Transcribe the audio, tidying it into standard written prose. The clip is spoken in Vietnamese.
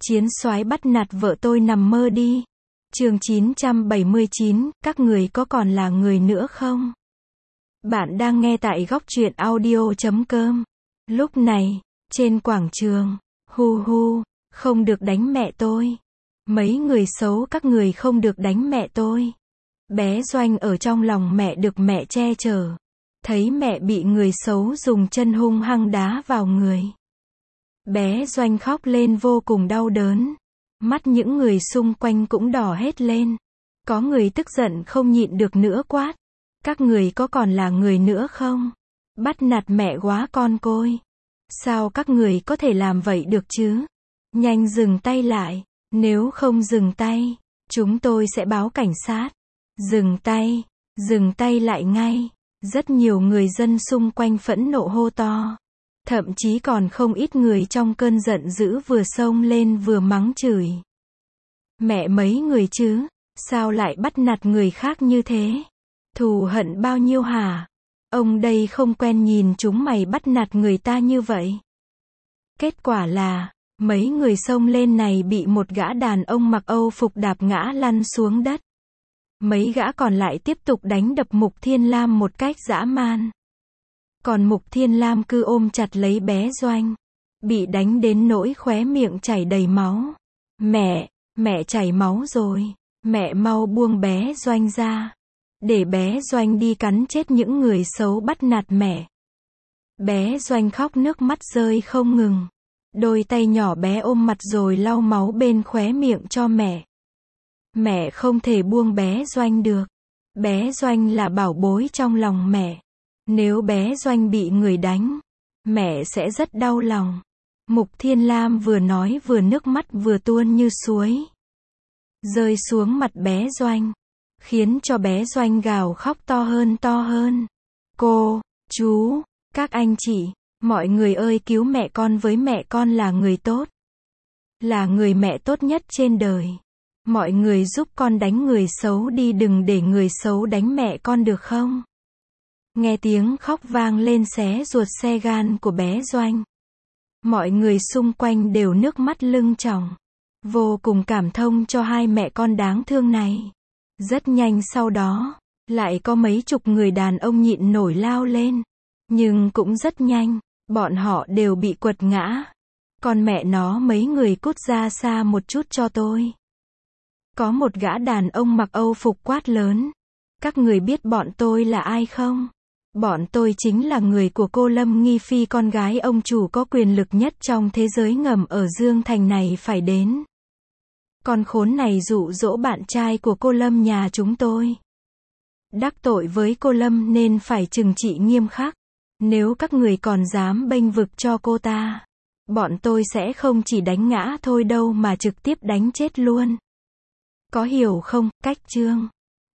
Chiến soái bắt nạt vợ tôi nằm mơ đi. Chương 979, các người có còn là người nữa không? Bạn đang nghe tại góc truyện audio.com. Lúc này, trên quảng trường, hu hu, không được đánh mẹ tôi. Mấy người xấu các người không được đánh mẹ tôi. Bé Doanh ở trong lòng mẹ được mẹ che chở. Thấy mẹ bị người xấu dùng chân hung hăng đá vào người. Bé Doanh khóc lên vô cùng đau đớn. Mắt những người xung quanh cũng đỏ hết lên. Có người tức giận không nhịn được nữa quát. Các người có còn là người nữa không? Bắt nạt mẹ quá con côi. Sao các người có thể làm vậy được chứ? Nhanh dừng tay lại. Nếu không dừng tay, chúng tôi sẽ báo cảnh sát. Dừng tay lại ngay. Rất nhiều người dân xung quanh phẫn nộ hô to. Thậm chí còn không ít người trong cơn giận dữ vừa xông lên vừa mắng chửi. Mẹ mấy người chứ, sao lại bắt nạt người khác như thế? Thù hận bao nhiêu hả? Ông đây không quen nhìn chúng mày bắt nạt người ta như vậy. Kết quả là, mấy người xông lên này bị một gã đàn ông mặc Âu phục đạp ngã lăn xuống đất. Mấy gã còn lại tiếp tục đánh đập Mục Thiên Lam một cách dã man. Còn Mục Thiên Lam cứ ôm chặt lấy bé Doanh. Bị đánh đến nỗi khóe miệng chảy đầy máu. Mẹ chảy máu rồi. Mẹ mau buông bé Doanh ra. Để bé Doanh đi cắn chết những người xấu bắt nạt mẹ. Bé Doanh khóc nước mắt rơi không ngừng. Đôi tay nhỏ bé ôm mặt rồi lau máu bên khóe miệng cho mẹ. Mẹ không thể buông bé Doanh được. Bé Doanh là bảo bối trong lòng mẹ. Nếu bé Doanh bị người đánh, mẹ sẽ rất đau lòng. Mục Thiên Lam vừa nói vừa nước mắt vừa tuôn như suối. Rơi xuống mặt bé Doanh. Khiến cho bé Doanh gào khóc to hơn. Cô, chú, các anh chị, mọi người ơi cứu mẹ con với mẹ con là người tốt. Là người mẹ tốt nhất trên đời. Mọi người giúp con đánh người xấu đi, đừng để người xấu đánh mẹ con được không? Nghe tiếng khóc vang lên xé ruột xe gan của bé Doanh. Mọi người xung quanh đều nước mắt lưng tròng. Vô cùng cảm thông cho hai mẹ con đáng thương này. Rất nhanh sau đó, lại có mấy chục người đàn ông nhịn nổi lao lên. Nhưng cũng rất nhanh, bọn họ đều bị quật ngã. Con mẹ nó mấy người cút ra xa một chút cho tôi. Có một gã đàn ông mặc Âu phục quát lớn. Các người biết bọn tôi là ai không? Bọn tôi chính là người của cô Lâm Nghi Phi, con gái ông chủ có quyền lực nhất trong thế giới ngầm ở Dương Thành này phải đến. Con khốn này dụ dỗ bạn trai của cô Lâm nhà chúng tôi. Đắc tội với cô Lâm nên phải trừng trị nghiêm khắc. Nếu các người còn dám bênh vực cho cô ta, bọn tôi sẽ không chỉ đánh ngã thôi đâu mà trực tiếp đánh chết luôn. Có hiểu không? Cách chương